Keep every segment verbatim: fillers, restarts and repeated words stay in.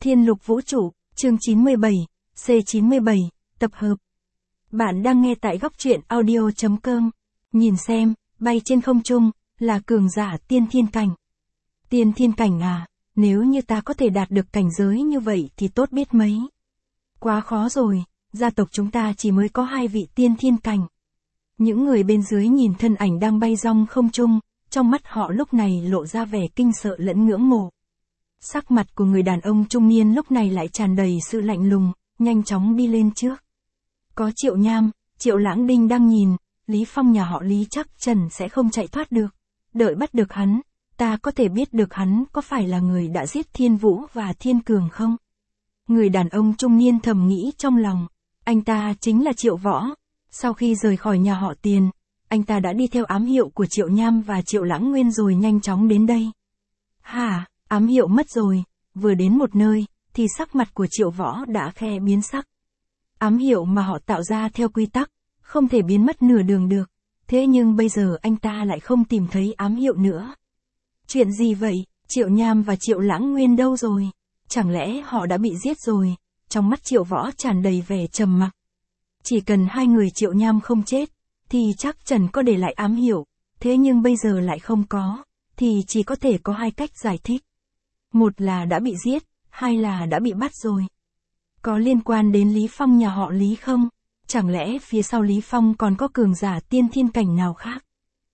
Thiên Lục Vũ Trụ, chương chín mươi bảy, C chín mươi bảy, tập hợp. Bạn đang nghe tại góc truyện audio chấm com. Nhìn xem, bay trên không trung, là cường giả tiên thiên cảnh. Tiên thiên cảnh à, nếu như ta có thể đạt được cảnh giới như vậy thì tốt biết mấy. Quá khó rồi, gia tộc chúng ta chỉ mới có hai vị tiên thiên cảnh. Những người bên dưới nhìn thân ảnh đang bay rong không trung, trong mắt họ lúc này lộ ra vẻ kinh sợ lẫn ngưỡng mộ. Sắc mặt của người đàn ông trung niên lúc này lại tràn đầy sự lạnh lùng, nhanh chóng đi lên trước. Có Triệu Nham, Triệu Lãng Đinh đang nhìn, Lý Phong nhà họ Lý chắc chắn sẽ không chạy thoát được. Đợi bắt được hắn, ta có thể biết được hắn có phải là người đã giết Thiên Vũ và Thiên Cường không? Người đàn ông trung niên thầm nghĩ trong lòng, anh ta chính là Triệu Võ. Sau khi rời khỏi nhà họ Tiền, anh ta đã đi theo ám hiệu của Triệu Nham và Triệu Lãng Nguyên rồi nhanh chóng đến đây. Hả? Ám hiệu mất rồi, vừa đến một nơi, thì sắc mặt của Triệu Võ đã khe biến sắc. Ám hiệu mà họ tạo ra theo quy tắc, không thể biến mất nửa đường được, thế nhưng bây giờ anh ta lại không tìm thấy ám hiệu nữa. Chuyện gì vậy, Triệu Nham và Triệu Lãng Nguyên đâu rồi? Chẳng lẽ họ đã bị giết rồi? Trong mắt Triệu Võ tràn đầy vẻ trầm mặc. Chỉ cần hai người Triệu Nham không chết, thì chắc chắn có để lại ám hiệu, thế nhưng bây giờ lại không có, thì chỉ có thể có hai cách giải thích. Một là đã bị giết, hai là đã bị bắt rồi. Có liên quan đến Lý Phong nhà họ Lý không? Chẳng lẽ phía sau Lý Phong còn có cường giả tiên thiên cảnh nào khác?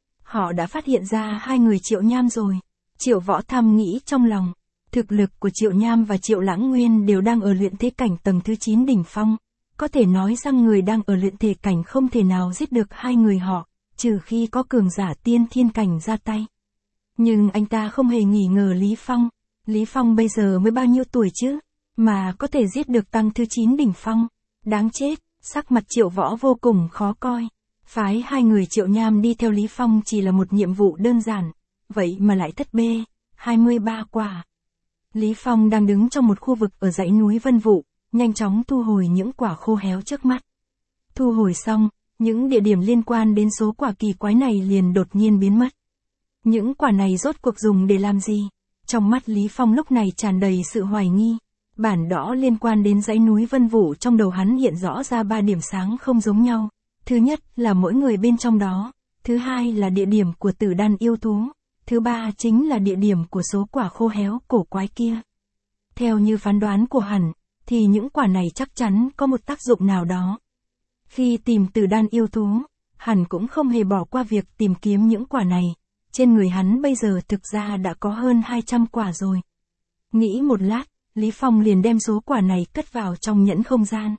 Họ đã phát hiện ra hai người Triệu Nham rồi. Triệu Võ thầm nghĩ trong lòng. Thực lực của Triệu Nham và Triệu Lãng Nguyên đều đang ở luyện thế cảnh tầng thứ chín đỉnh phong. Có thể nói rằng người đang ở luyện thể cảnh không thể nào giết được hai người họ, trừ khi có cường giả tiên thiên cảnh ra tay. Nhưng anh ta không hề nghi ngờ Lý Phong. Lý Phong bây giờ mới bao nhiêu tuổi chứ, mà có thể giết được tăng thứ chín đỉnh phong. Đáng chết, sắc mặt Triệu Võ vô cùng khó coi. Phái hai người Triệu Nham đi theo Lý Phong chỉ là một nhiệm vụ đơn giản, vậy mà lại thất bê, hai mươi ba quả. Lý Phong đang đứng trong một khu vực ở dãy núi Vân Vũ, nhanh chóng thu hồi những quả khô héo trước mắt. Thu hồi xong, những địa điểm liên quan đến số quả kỳ quái này liền đột nhiên biến mất. Những quả này rốt cuộc dùng để làm gì? Trong mắt Lý Phong lúc này tràn đầy sự hoài nghi. Bản đỏ liên quan đến dãy núi Vân Vũ trong đầu hắn hiện rõ ra ba điểm sáng không giống nhau. Thứ nhất là mỗi người bên trong đó. Thứ hai là địa điểm của tử đan yêu thú. Thứ ba chính là địa điểm của số quả khô héo cổ quái kia. Theo như phán đoán của hắn, thì những quả này chắc chắn có một tác dụng nào đó. Khi tìm tử đan yêu thú, hắn cũng không hề bỏ qua việc tìm kiếm những quả này. Trên người hắn bây giờ thực ra đã có hơn hai trăm quả rồi. Nghĩ một lát, Lý Phong liền đem số quả này cất vào trong nhẫn không gian.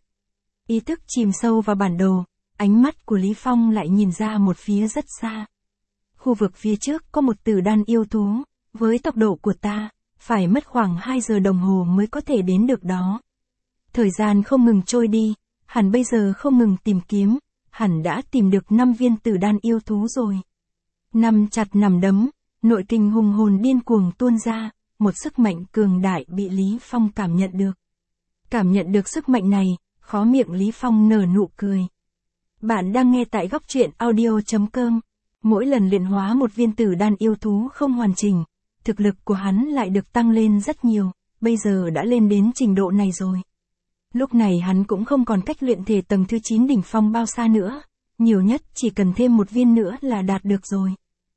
Ý thức chìm sâu vào bản đồ, ánh mắt của Lý Phong lại nhìn ra một phía rất xa. Khu vực phía trước có một tử đan yêu thú, với tốc độ của ta, phải mất khoảng hai giờ đồng hồ mới có thể đến được đó. Thời gian không ngừng trôi đi, hắn bây giờ không ngừng tìm kiếm, hắn đã tìm được năm viên tử đan yêu thú rồi. Nằm chặt nằm đấm, nội kinh hùng hồn điên cuồng tuôn ra, một sức mạnh cường đại bị Lý Phong cảm nhận được. Cảm nhận được sức mạnh này, khóe miệng Lý Phong nở nụ cười. Bạn đang nghe tại góc truyện audio chấm com. Mỗi lần luyện hóa một viên tử đan yêu thú không hoàn chỉnh, thực lực của hắn lại được tăng lên rất nhiều, bây giờ đã lên đến trình độ này rồi. Lúc này hắn cũng không còn cách luyện thể tầng thứ chín đỉnh phong bao xa nữa. Nhiều nhất chỉ cần thêm một viên nữa là đạt được rồi.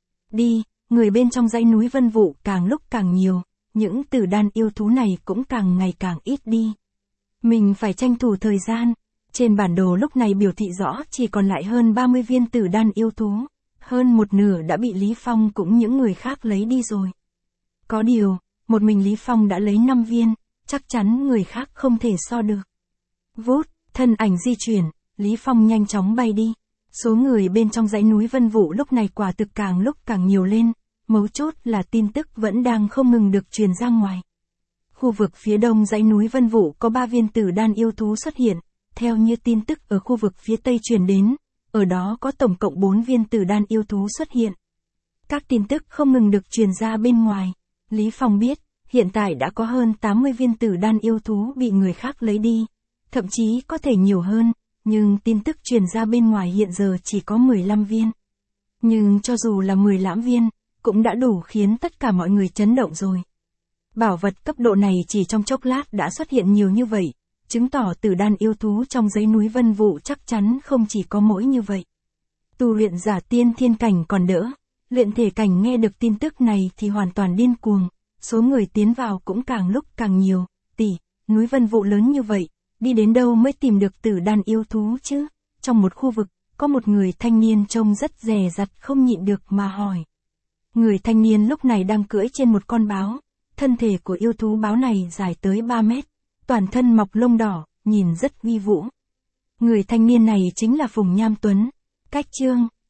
Đi, người bên trong dãy núi Vân Vũ càng lúc càng nhiều, những tử đan yêu thú này cũng càng ngày càng ít đi. Mình phải tranh thủ thời gian. Trên bản đồ lúc này biểu thị rõ chỉ còn lại hơn ba mươi viên tử đan yêu thú. Hơn một nửa đã bị Lý Phong cũng những người khác lấy đi rồi. Có điều, một mình Lý Phong đã lấy năm viên, chắc chắn người khác không thể so được. Vút, thân ảnh di chuyển, Lý Phong nhanh chóng bay đi. Số người bên trong dãy núi Vân Vũ lúc này quả thực càng lúc càng nhiều lên, mấu chốt là tin tức vẫn đang không ngừng được truyền ra ngoài. Khu vực phía đông dãy núi Vân Vũ có ba viên tử đan yêu thú xuất hiện, theo như tin tức ở khu vực phía tây truyền đến, ở đó có tổng cộng bốn viên tử đan yêu thú xuất hiện. Các tin tức không ngừng được truyền ra bên ngoài, Lý Phong biết, hiện tại đã có hơn tám mươi viên tử đan yêu thú bị người khác lấy đi, thậm chí có thể nhiều hơn. Nhưng tin tức truyền ra bên ngoài hiện giờ chỉ có mười lăm viên. Nhưng cho dù là mười lăm viên, cũng đã đủ khiến tất cả mọi người chấn động rồi. Bảo vật cấp độ này chỉ trong chốc lát đã xuất hiện nhiều như vậy, chứng tỏ tử đan yêu thú trong dãy núi Vân Vũ chắc chắn không chỉ có mỗi như vậy. Tu luyện giả tiên thiên cảnh còn đỡ, luyện thể cảnh nghe được tin tức này thì hoàn toàn điên cuồng, số người tiến vào cũng càng lúc càng nhiều, tỷ, núi Vân Vũ lớn như vậy, đi đến đâu mới tìm được tử đan yêu thú chứ? Trong một khu vực, có một người thanh niên trông rất dè dặt không nhịn được mà hỏi. Người thanh niên lúc này đang cưỡi trên một con báo, thân thể của yêu thú báo này dài tới ba mét, toàn thân mọc lông đỏ, nhìn rất uy vũ. Người thanh niên này chính là Phùng Nham Tuấn. Cách chương